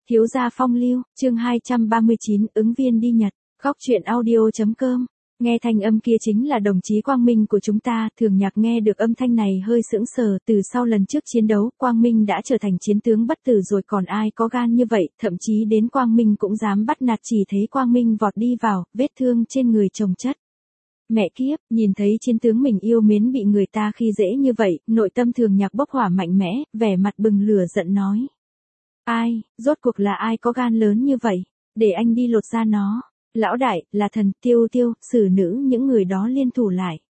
Thiếu gia phong lưu, chương 239, ứng viên đi Nhật, góc truyện audio.com. Nghe thanh âm kia chính là đồng chí Quang Minh của chúng ta. Thường Nhạc nghe được âm thanh này hơi sững sờ. Từ sau lần trước chiến đấu, Quang Minh đã trở thành chiến tướng bất tử rồi, còn ai có gan như vậy, thậm chí đến Quang Minh cũng dám bắt nạt. Chỉ thấy Quang Minh vọt đi vào, vết thương trên người chồng chất. Mẹ kiếp, nhìn thấy chiến tướng mình yêu mến bị người ta khi dễ như vậy, nội tâm Thường Nhạc bốc hỏa mạnh mẽ, vẻ mặt bừng lửa giận nói. Ai, rốt cuộc là ai có gan lớn như vậy, để anh đi lột da nó. Lão đại, là thần, Tiêu Tiêu, xử nữ, những người đó liên thủ lại.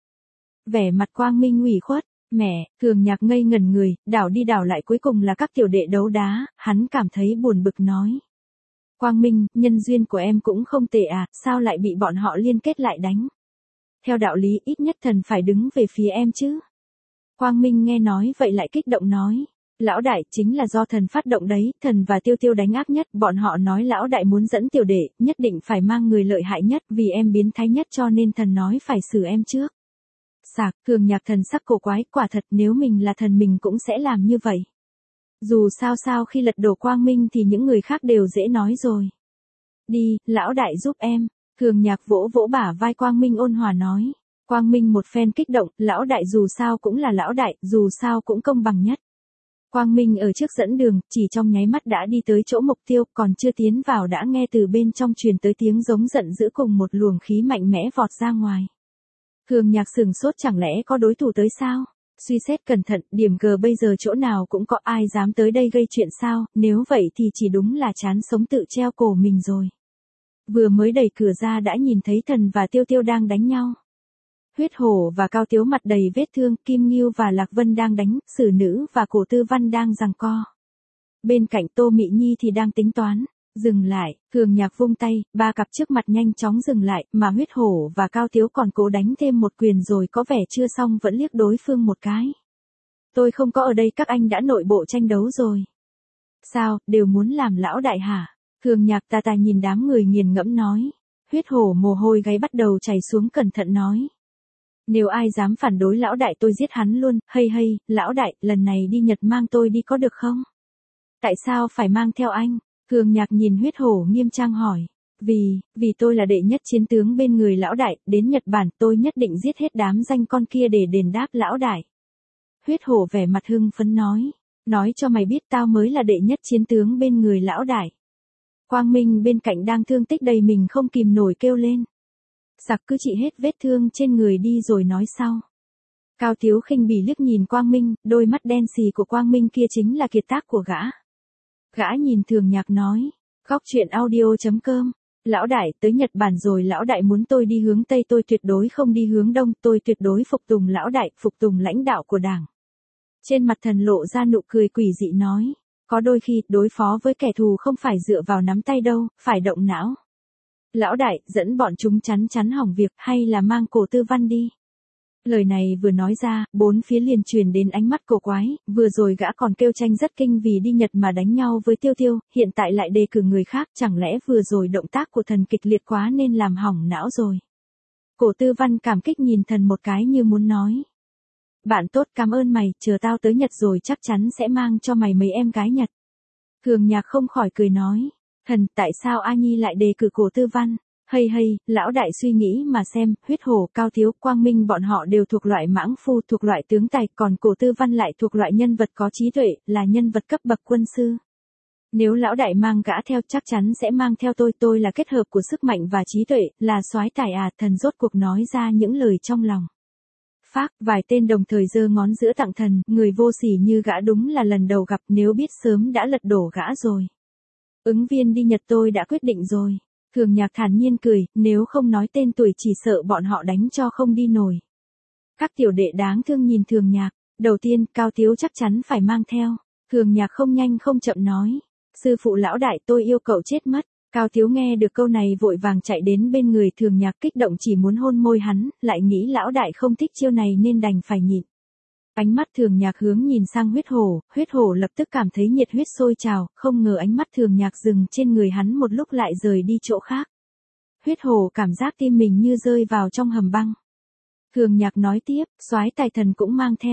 Vẻ mặt Quang Minh ủy khuất, mẹ, Thường Nhạc ngây ngẩn người, đảo đi đảo lại cuối cùng là các tiểu đệ đấu đá, hắn cảm thấy buồn bực nói. Quang Minh, nhân duyên của em cũng không tệ à, sao lại bị bọn họ liên kết lại đánh. Theo đạo lý ít nhất thần phải đứng về phía em chứ. Quang Minh nghe nói vậy lại kích động nói. Lão đại, chính là do thần phát động đấy, thần và Tiêu Tiêu đánh ác nhất, bọn họ nói lão đại muốn dẫn tiểu đệ, nhất định phải mang người lợi hại nhất, vì em biến thái nhất cho nên thần nói phải xử em trước. Sạc, Thường Nhạc thần sắc cổ quái, quả thật nếu mình là thần mình cũng sẽ làm như vậy. Dù sao khi lật đổ Quang Minh thì những người khác đều dễ nói rồi. Đi, lão đại giúp em. Thường Nhạc vỗ vỗ bả vai Quang Minh ôn hòa nói. Quang Minh một phen kích động, lão đại dù sao cũng là lão đại, dù sao cũng công bằng nhất. Quang Minh ở trước dẫn đường, chỉ trong nháy mắt đã đi tới chỗ mục tiêu, còn chưa tiến vào đã nghe từ bên trong truyền tới tiếng giống giận dữ cùng một luồng khí mạnh mẽ vọt ra ngoài. Thường Nhạc sừng sốt, chẳng lẽ có đối thủ tới sao? Suy xét cẩn thận, điểm G bây giờ chỗ nào cũng có, ai dám tới đây gây chuyện sao, nếu vậy thì chỉ đúng là chán sống tự treo cổ mình rồi. Vừa mới đẩy cửa ra đã nhìn thấy thần và Tiêu Tiêu đang đánh nhau. Huyết Hổ và Cao Tiếu mặt đầy vết thương, Kim Ngưu và Lạc Vân đang đánh, xử nữ và Cổ Tư Văn đang giằng co. Bên cạnh Tô Mị Nhi thì đang tính toán. Dừng lại, Thường Nhạc vung tay, ba cặp trước mặt nhanh chóng dừng lại, mà Huyết Hổ và Cao Tiếu còn cố đánh thêm một quyền rồi có vẻ chưa xong vẫn liếc đối phương một cái. Tôi không có ở đây, các anh đã nội bộ tranh đấu rồi. Sao, đều muốn làm lão đại hả? Thường Nhạc tà nhìn đám người nghiền ngẫm nói. Huyết Hổ mồ hôi gáy bắt đầu chảy xuống, cẩn thận nói. Nếu ai dám phản đối lão đại tôi giết hắn luôn, hay, lão đại, lần này đi Nhật mang tôi đi có được không? Tại sao phải mang theo anh? Thường Nhạc nhìn Huyết Hổ nghiêm trang hỏi. Vì tôi là đệ nhất chiến tướng bên người lão đại, đến Nhật Bản tôi nhất định giết hết đám danh con kia để đền đáp lão đại. Huyết Hổ vẻ mặt hưng phấn nói. Nói cho mày biết tao mới là đệ nhất chiến tướng bên người lão đại. Quang Minh bên cạnh đang thương tích đầy mình không kìm nổi kêu lên. Sặc cứ trị hết vết thương trên người đi rồi nói sau. Cao Tiếu khinh bỉ liếc nhìn Quang Minh, đôi mắt đen xì của Quang Minh kia chính là kiệt tác của gã. Gã nhìn Thường Nhạc nói, góc truyện audio.com, lão đại tới Nhật Bản rồi, lão đại muốn tôi đi hướng Tây, tôi tuyệt đối không đi hướng Đông, tôi tuyệt đối phục tùng lão đại, phục tùng lãnh đạo của đảng. Trên mặt thần lộ ra nụ cười quỷ dị nói, có đôi khi đối phó với kẻ thù không phải dựa vào nắm tay đâu, phải động não. Lão đại, dẫn bọn chúng chắn hỏng việc, hay là mang Cổ Tư Văn đi. Lời này vừa nói ra, bốn phía liền truyền đến ánh mắt cổ quái, vừa rồi gã còn kêu tranh rất kinh vì đi Nhật mà đánh nhau với Tiêu Tiêu, hiện tại lại đề cử người khác, chẳng lẽ vừa rồi động tác của thần kịch liệt quá nên làm hỏng não rồi. Cổ Tư Văn cảm kích nhìn thần một cái như muốn nói. Bạn tốt, cảm ơn mày, chờ tao tới Nhật rồi chắc chắn sẽ mang cho mày mấy em gái Nhật. Thường Nhạc không khỏi cười nói. Thần, tại sao A Nhi lại đề cử Cổ Tư Văn? Hay, lão đại suy nghĩ mà xem, Huyết Hổ, Cao Tiếu, Quang Minh bọn họ đều thuộc loại mãng phu, thuộc loại tướng tài, còn Cổ Tư Văn lại thuộc loại nhân vật có trí tuệ, là nhân vật cấp bậc quân sư. Nếu lão đại mang gã theo chắc chắn sẽ mang theo tôi là kết hợp của sức mạnh và trí tuệ, là soái tài à, thần rốt cuộc nói ra những lời trong lòng. Phác, vài tên đồng thời giơ ngón giữa tặng thần, người vô sỉ như gã đúng là lần đầu gặp, nếu biết sớm đã lật đổ gã rồi. Ứng viên đi Nhật tôi đã quyết định rồi. Thường Nhạc thản nhiên cười, nếu không nói tên tuổi chỉ sợ bọn họ đánh cho không đi nổi. Các tiểu đệ đáng thương nhìn Thường Nhạc, đầu tiên Cao Tiếu chắc chắn phải mang theo. Thường Nhạc không nhanh không chậm nói, sư phụ lão đại tôi yêu cậu chết mất. Cao Tiếu nghe được câu này vội vàng chạy đến bên người Thường Nhạc kích động chỉ muốn hôn môi hắn, lại nghĩ lão đại không thích chiêu này nên đành phải nhịn. Ánh mắt Thường Nhạc hướng nhìn sang Huyết Hổ lập tức cảm thấy nhiệt huyết sôi trào, không ngờ ánh mắt Thường Nhạc dừng trên người hắn một lúc lại rời đi chỗ khác. Huyết Hổ cảm giác tim mình như rơi vào trong hầm băng. Thường Nhạc nói tiếp, soái tài thần cũng mang theo.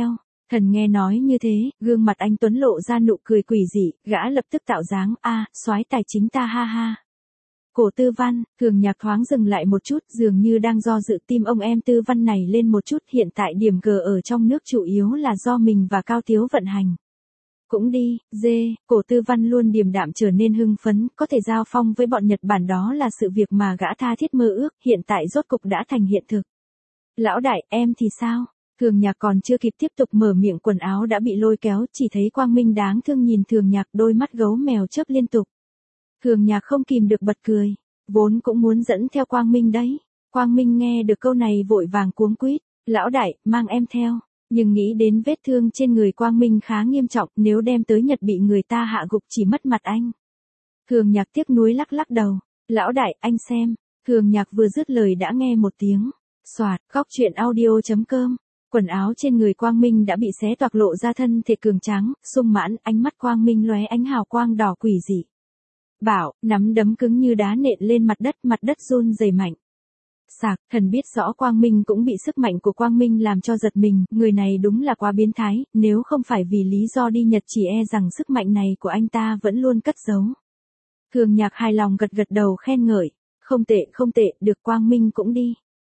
Thần nghe nói như thế, gương mặt anh Tuấn lộ ra nụ cười quỷ dị, gã lập tức tạo dáng, soái tài chính ta ha ha. Cổ Tư Văn, Thường Nhạc thoáng dừng lại một chút, dường như đang do dự tim ông em Tư Văn này lên một chút, hiện tại điểm G ở trong nước chủ yếu là do mình và Cao Tiếu vận hành. Cũng đi, Cổ Tư Văn luôn điềm đạm trở nên hưng phấn, có thể giao phong với bọn Nhật Bản đó là sự việc mà gã tha thiết mơ ước, hiện tại rốt cục đã thành hiện thực. Lão đại, em thì sao? Thường Nhạc còn chưa kịp tiếp tục mở miệng quần áo đã bị lôi kéo, chỉ thấy Quang Minh đáng thương nhìn Thường Nhạc, đôi mắt gấu mèo chớp liên tục. Thường Nhạc không kìm được bật cười, vốn cũng muốn dẫn theo Quang Minh đấy. Quang Minh nghe được câu này vội vàng cuống quýt, lão đại, mang em theo. Nhưng nghĩ đến vết thương trên người Quang Minh khá nghiêm trọng, nếu đem tới Nhật bị người ta hạ gục chỉ mất mặt anh. Thường Nhạc tiếc nuối lắc lắc đầu, lão đại, anh xem. Thường Nhạc vừa dứt lời đã nghe một tiếng xoạt, góc truyện audio.com. Quần áo trên người Quang Minh đã bị xé toạc lộ ra thân thể cường tráng, sung mãn, ánh mắt Quang Minh lóe ánh hào quang đỏ quỷ dị. Bảo, nắm đấm cứng như đá nện lên mặt đất run rẩy mạnh. Sạc, thần biết rõ Quang Minh cũng bị sức mạnh của Quang Minh làm cho giật mình, người này đúng là quá biến thái, nếu không phải vì lý do đi Nhật chỉ e rằng sức mạnh này của anh ta vẫn luôn cất giấu. Thường Nhạc hài lòng gật gật đầu khen ngợi, không tệ, được Quang Minh cũng đi.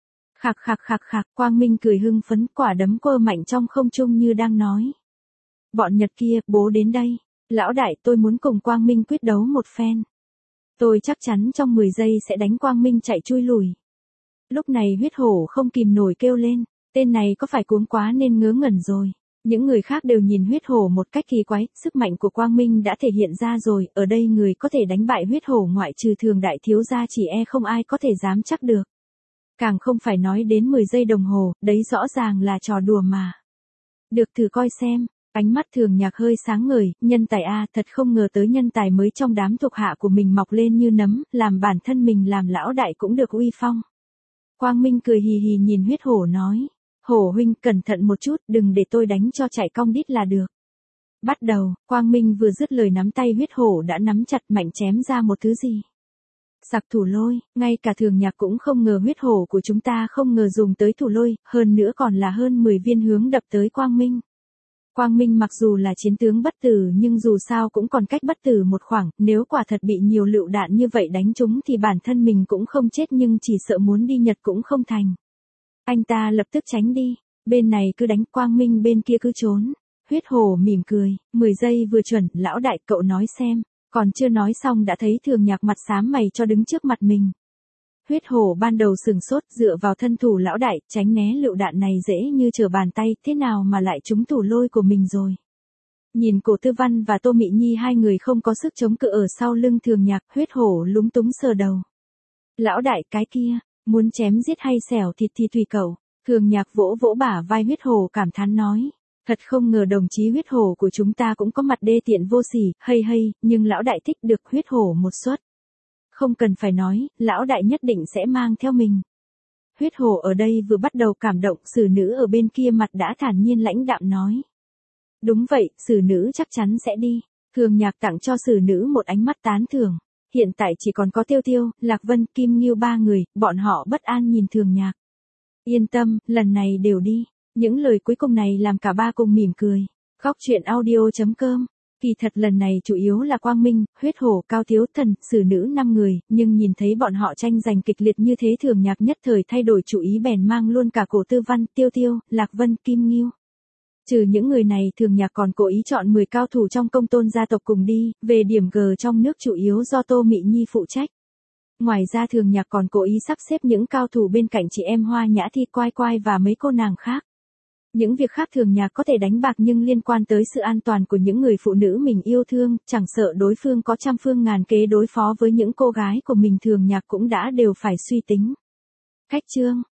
Khạc, Quang Minh cười hưng phấn, quả đấm quơ mạnh trong không trung như đang nói. Bọn Nhật kia, bố đến đây. Lão đại, tôi muốn cùng Quang Minh quyết đấu một phen. Tôi chắc chắn trong 10 giây sẽ đánh Quang Minh chạy chui lùi. Lúc này Huyết Hổ không kìm nổi kêu lên, tên này có phải cuống quá nên ngớ ngẩn rồi. Những người khác đều nhìn Huyết Hổ một cách kỳ quái, sức mạnh của Quang Minh đã thể hiện ra rồi, ở đây người có thể đánh bại Huyết Hổ ngoại trừ Thường đại thiếu gia chỉ e không ai có thể dám chắc được. Càng không phải nói đến 10 giây đồng hồ, đấy rõ ràng là trò đùa mà. Được, thử coi xem. Ánh mắt Thường Nhạc hơi sáng ngời, nhân tài thật không ngờ tới nhân tài mới trong đám thuộc hạ của mình mọc lên như nấm, làm bản thân mình làm lão đại cũng được uy phong. Quang Minh cười hì hì nhìn Huyết Hổ nói, Hổ huynh cẩn thận một chút, đừng để tôi đánh cho chạy cong đít là được. Bắt đầu, Quang Minh vừa dứt lời nắm tay Huyết Hổ đã nắm chặt mạnh chém ra một thứ gì. Sặc thủ lôi, ngay cả Thường Nhạc cũng không ngờ Huyết Hổ của chúng ta không ngờ dùng tới thủ lôi, hơn nữa còn là hơn 10 viên hướng đập tới Quang Minh. Quang Minh mặc dù là chiến tướng bất tử nhưng dù sao cũng còn cách bất tử một khoảng, nếu quả thật bị nhiều lựu đạn như vậy đánh trúng thì bản thân mình cũng không chết nhưng chỉ sợ muốn đi Nhật cũng không thành. Anh ta lập tức tránh đi, bên này cứ đánh Quang Minh bên kia cứ trốn. Huyết Hổ mỉm cười, 10 giây vừa chuẩn, lão đại cậu nói xem, còn chưa nói xong đã thấy Thường Nhạc mặt xám mày cho đứng trước mặt mình. Huyết Hổ ban đầu sừng sốt dựa vào thân thủ lão đại, tránh né lựu đạn này dễ như trở bàn tay, thế nào mà lại trúng thủ lôi của mình rồi. Nhìn Cổ Tư Văn và Tô Mị Nhi hai người không có sức chống cự ở sau lưng Thường Nhạc, Huyết Hổ lúng túng sờ đầu. Lão đại cái kia, muốn chém giết hay xẻo thịt thì tùy cậu. Thường Nhạc vỗ vỗ bả vai Huyết Hổ cảm thán nói. Thật không ngờ đồng chí Huyết Hổ của chúng ta cũng có mặt đê tiện vô sỉ, hay, nhưng lão đại thích được Huyết Hổ một suất. Không cần phải nói, lão đại nhất định sẽ mang theo mình. Huyết Hổ ở đây vừa bắt đầu cảm động, xử nữ ở bên kia mặt đã thản nhiên lãnh đạm nói. Đúng vậy, xử nữ chắc chắn sẽ đi. Thường Nhạc tặng cho xử nữ một ánh mắt tán thưởng. Hiện tại chỉ còn có Tiêu Tiêu, Lạc Vân, Kim Nghiêu ba người, bọn họ bất an nhìn Thường Nhạc. Yên tâm, lần này đều đi. Những lời cuối cùng này làm cả ba cùng mỉm cười. Góc truyện audio.com. Kỳ thật lần này chủ yếu là Quang Minh, Huyết Hổ, Cao Tiếu, Thần, xử nữ 5 người, nhưng nhìn thấy bọn họ tranh giành kịch liệt như thế Thường Nhạc nhất thời thay đổi chủ ý bèn mang luôn cả Cổ Tư Văn, Tiêu Tiêu, Lạc Vân, Kim Nghiêu. Trừ những người này Thường Nhạc còn cố ý chọn 10 cao thủ trong công tôn gia tộc cùng đi, về điểm G trong nước chủ yếu do Tô Mị Nhi phụ trách. Ngoài ra Thường Nhạc còn cố ý sắp xếp những cao thủ bên cạnh chị em Hoa Nhã Thi Quai Quai và mấy cô nàng khác. Những việc khác Thường Nhạc có thể đánh bạc nhưng liên quan tới sự an toàn của những người phụ nữ mình yêu thương, chẳng sợ đối phương có trăm phương ngàn kế đối phó với những cô gái của mình Thường Nhạc cũng đã đều phải suy tính. Khách chương